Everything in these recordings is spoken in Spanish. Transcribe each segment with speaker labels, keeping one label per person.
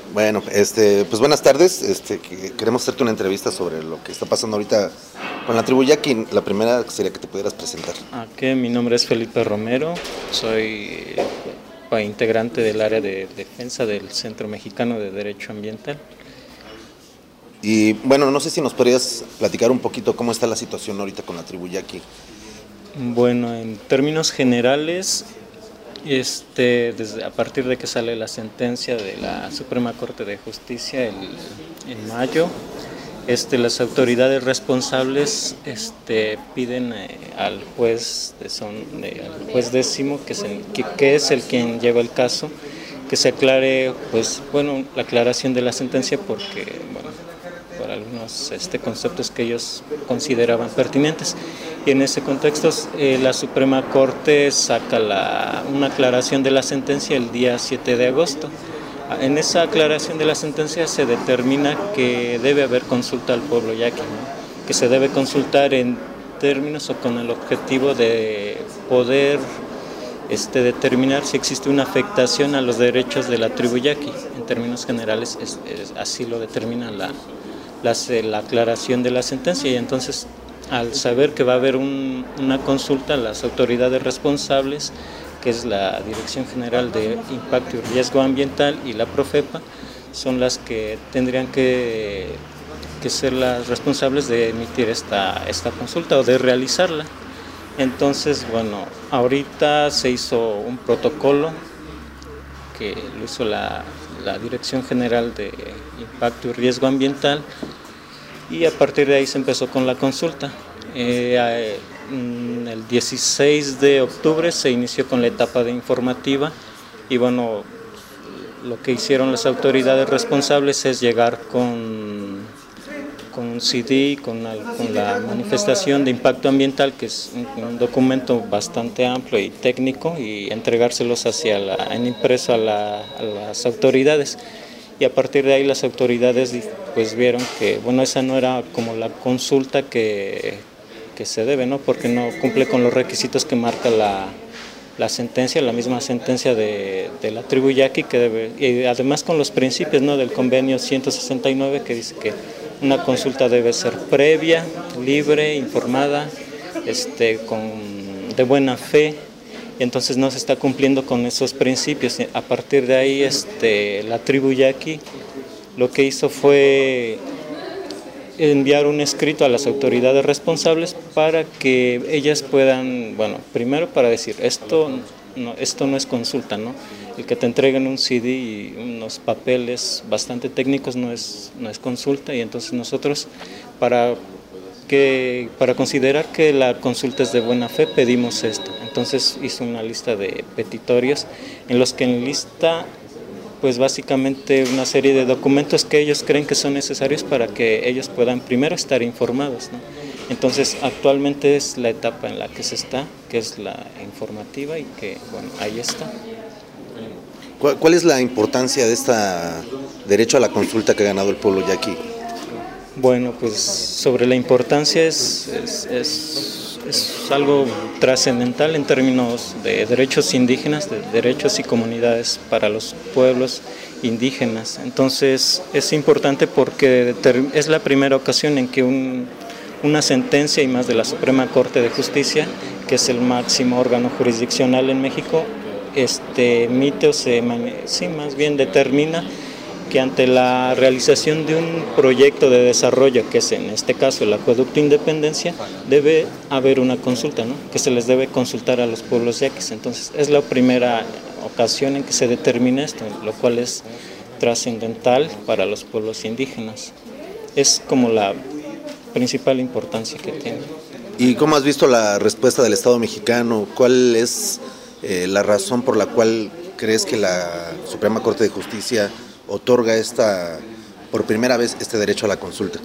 Speaker 1: Bueno, pues buenas tardes. Queremos hacerte una entrevista sobre lo que está pasando ahorita con la tribu Yaqui. La primera sería que te pudieras presentar.
Speaker 2: Mi nombre es Felipe Romero, soy integrante del área de defensa del Centro Mexicano de Derecho Ambiental.
Speaker 1: Y bueno, no sé si nos podrías platicar un poquito cómo está la situación ahorita con la tribu Yaqui.
Speaker 2: Bueno, en términos generales, a partir de que sale la sentencia de la Suprema Corte de Justicia en mayo, las autoridades responsables piden al juez al juez décimo, que es el quien lleva el caso, que se aclare, la aclaración de la sentencia, porque por algunos conceptos que ellos consideraban pertinentes. Y en ese contexto la Suprema Corte saca una aclaración de la sentencia el día 7 de agosto. En esa aclaración de la sentencia se determina que debe haber consulta al pueblo yaqui, ¿no? Que se debe consultar en términos o con el objetivo de poder determinar si existe una afectación a los derechos de la tribu yaqui. En términos generales así lo determina la aclaración de la sentencia, y entonces al saber que va a haber una consulta, las autoridades responsables, que es la Dirección General de Impacto y Riesgo Ambiental y la Profepa, son las que tendrían que ser las responsables de emitir esta consulta o de realizarla. Entonces, ahorita se hizo un protocolo que lo hizo la Dirección General de Impacto y Riesgo Ambiental, y a partir de ahí se empezó con la consulta. El 16 de octubre se inició con la etapa de informativa, y lo que hicieron las autoridades responsables es llegar con un CD, con la manifestación de impacto ambiental, que es un documento bastante amplio y técnico, y entregárselos en impreso a las autoridades. Y a partir de ahí las autoridades vieron que esa no era como la consulta que se debe, ¿no? Porque no cumple con los requisitos que marca la sentencia, la misma sentencia de la tribu yaqui, y además con los principios, ¿no?, del convenio 169, que dice que una consulta debe ser previa, libre, informada, de buena fe. Y entonces no se está cumpliendo con esos principios. A partir de ahí la tribu yaqui lo que hizo fue enviar un escrito a las autoridades responsables para que ellas puedan, primero para decir, esto no es consulta, ¿no? El que te entreguen un CD y unos papeles bastante técnicos no es consulta, y entonces nosotros para considerar que la consulta es de buena fe pedimos esto. Entonces hizo una lista de petitorios en los que enlista básicamente una serie de documentos que ellos creen que son necesarios para que ellos puedan primero estar informados, ¿no? Entonces actualmente es la etapa en la que se está, que es la informativa, y que ahí está.
Speaker 1: ¿Cuál es la importancia de este derecho a la consulta que ha ganado el pueblo yaqui?
Speaker 2: Sobre la importancia es algo trascendental en términos de derechos indígenas, de derechos y comunidades para los pueblos indígenas. Entonces es importante porque es la primera ocasión en que una sentencia, y más de la Suprema Corte de Justicia, que es el máximo órgano jurisdiccional en México, emite más bien determina que ante la realización de un proyecto de desarrollo, que es en este caso el Acueducto Independencia, debe haber una consulta, ¿no?, que se les debe consultar a los pueblos yaquis. Entonces es la primera ocasión en que se determina esto, lo cual es trascendental para los pueblos indígenas. Es como la principal importancia que tiene.
Speaker 1: ¿Y cómo has visto la respuesta del Estado mexicano? ¿Cuál es la razón por la cual crees que la Suprema Corte de Justicia otorga por primera vez este derecho a la consulta?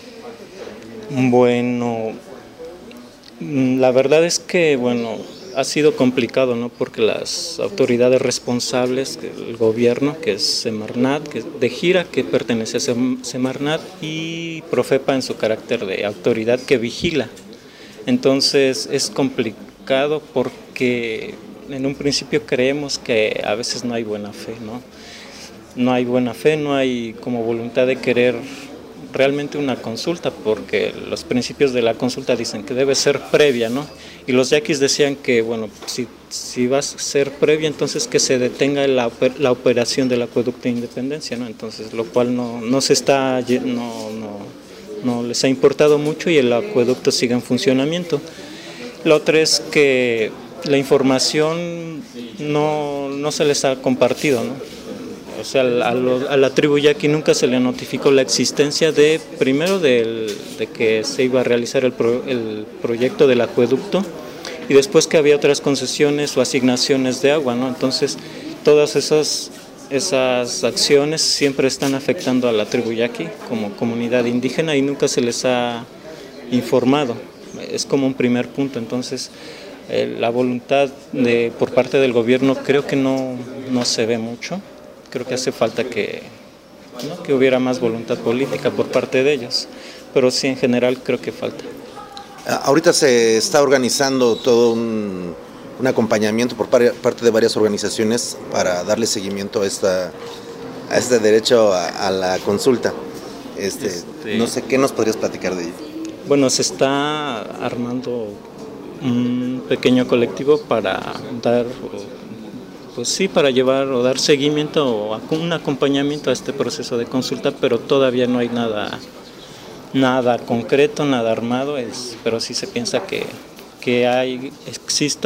Speaker 2: La verdad es que ha sido complicado, ¿no?, porque las autoridades responsables, el gobierno, que es Semarnat, que de gira, que pertenece a Semarnat, y Profepa en su carácter de autoridad que vigila. Entonces es complicado porque en un principio creemos que a veces no hay buena fe, ¿no? no hay buena fe, no hay como voluntad de querer realmente una consulta, porque los principios de la consulta dicen que debe ser previa, ¿no? Y los yaquis decían que, bueno, si va a ser previa, entonces que se detenga la operación del acueducto de Independencia, ¿no? Entonces, lo cual no les ha importado mucho y el acueducto sigue en funcionamiento. La otra es que la información no se les ha compartido, ¿no? O sea, a la tribu yaqui nunca se le notificó la existencia primero de que se iba a realizar el proyecto del acueducto y después que había otras concesiones o asignaciones de agua, ¿no? Entonces, todas esas acciones siempre están afectando a la tribu yaqui como comunidad indígena y nunca se les ha informado. Es como un primer punto. Entonces, la voluntad por parte del gobierno creo que no se ve mucho. Creo que hace falta que hubiera más voluntad política por parte de ellos, pero sí, en general creo que falta.
Speaker 1: Ahorita se está organizando todo un acompañamiento por parte de varias organizaciones para darle seguimiento a este derecho a la consulta. No sé, ¿qué nos podrías platicar de ello?
Speaker 2: Bueno, se está armando un pequeño colectivo para llevar o dar seguimiento o un acompañamiento a este proceso de consulta, pero todavía no hay nada concreto, nada armado, pero sí se piensa que exista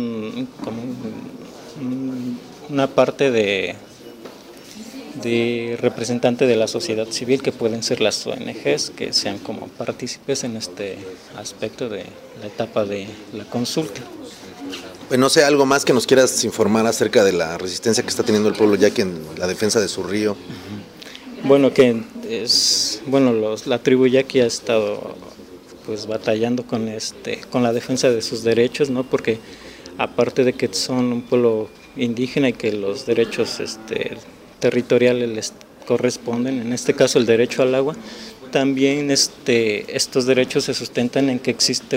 Speaker 2: una parte de representante de la sociedad civil, que pueden ser las ONGs, que sean como partícipes en este aspecto de la etapa de la consulta.
Speaker 1: Pues no sé, algo más que nos quieras informar acerca de la resistencia que está teniendo el pueblo yaqui en la defensa de su río.
Speaker 2: Bueno, la tribu yaqui ha estado pues batallando con la defensa de sus derechos, ¿no? Porque aparte de que son un pueblo indígena y que los derechos territoriales les corresponden, en este caso el derecho al agua, también estos derechos se sustentan en que existe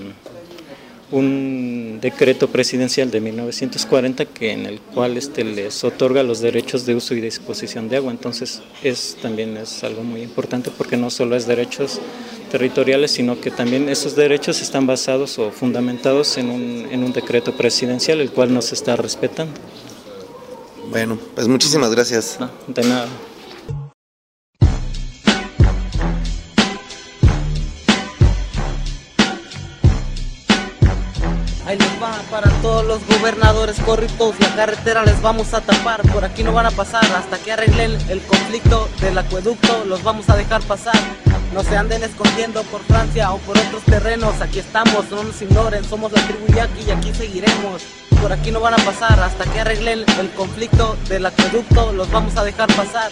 Speaker 2: un decreto presidencial de 1940 en el cual les otorga los derechos de uso y disposición de agua. Entonces también es algo muy importante, porque no solo es derechos territoriales, sino que también esos derechos están basados o fundamentados en un decreto presidencial, el cual no se está respetando.
Speaker 1: Bueno, pues muchísimas gracias.
Speaker 2: No, de nada.
Speaker 3: Ahí les va para todos los gobernadores corruptos, la carretera les vamos a tapar, por aquí no van a pasar hasta que arreglen el conflicto del acueducto, los vamos a dejar pasar. No se anden escondiendo por Francia o por otros terrenos, aquí estamos, no nos ignoren, somos la tribu yaqui y aquí seguiremos. Por aquí no van a pasar hasta que arreglen el conflicto del acueducto, los vamos a dejar pasar.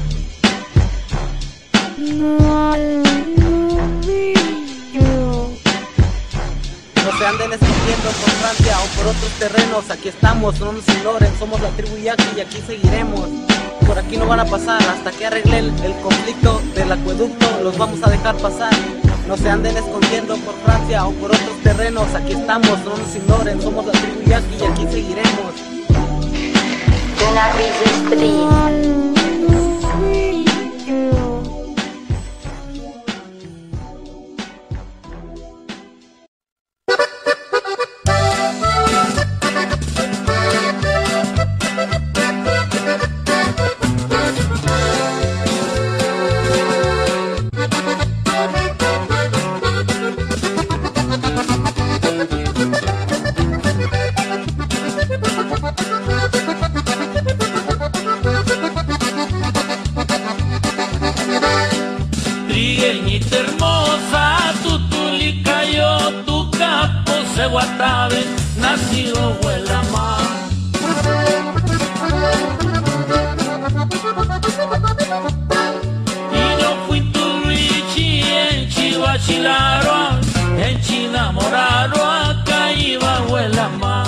Speaker 3: No se anden escondiendo por Francia o por otros terrenos, aquí estamos, no nos ignoren, somos la tribu yaqui y aquí seguiremos. Por aquí no van a pasar hasta que arreglen el conflicto del acueducto, los vamos a dejar pasar. No se anden escondiendo por Francia o por otros terrenos, aquí estamos, no nos ignoren, somos la tribu yaqui y aquí seguiremos.
Speaker 4: Trigueñita hermosa, tutulica yo, tu capo se guatabe, nacido huela más. Y yo fui tu richi en Chihuachilaro, en Chinamoraro, acá iba huela más.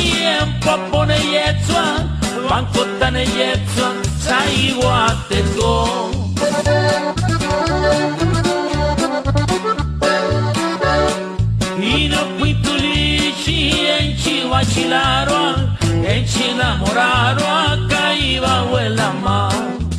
Speaker 4: Papone yetsua, banco tane yetsua, saiwa te go. enamoraron acá iba abuela más.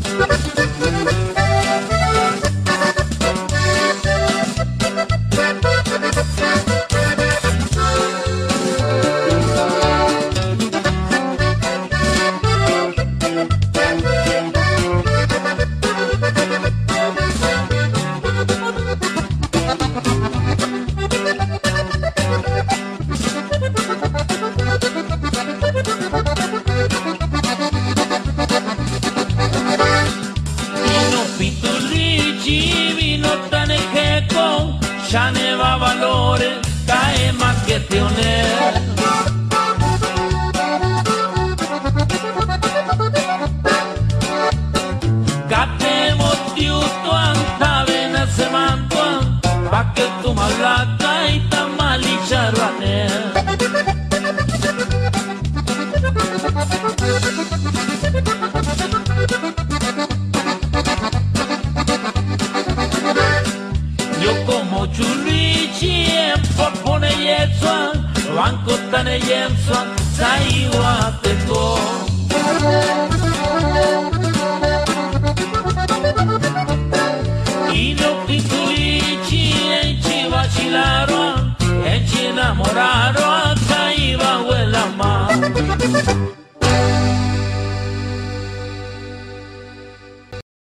Speaker 4: Ya ne va valores, cae más que teoner. Catemos tiutuan, tabena se mantuan, pa' que tu malata y tamal y charbaner. Como churrichi en popone yetsuan, banco tane yemsuan, saiwa teko. Y no pituichi en chivachilaron, en chinamoraron, acá iba abuela más.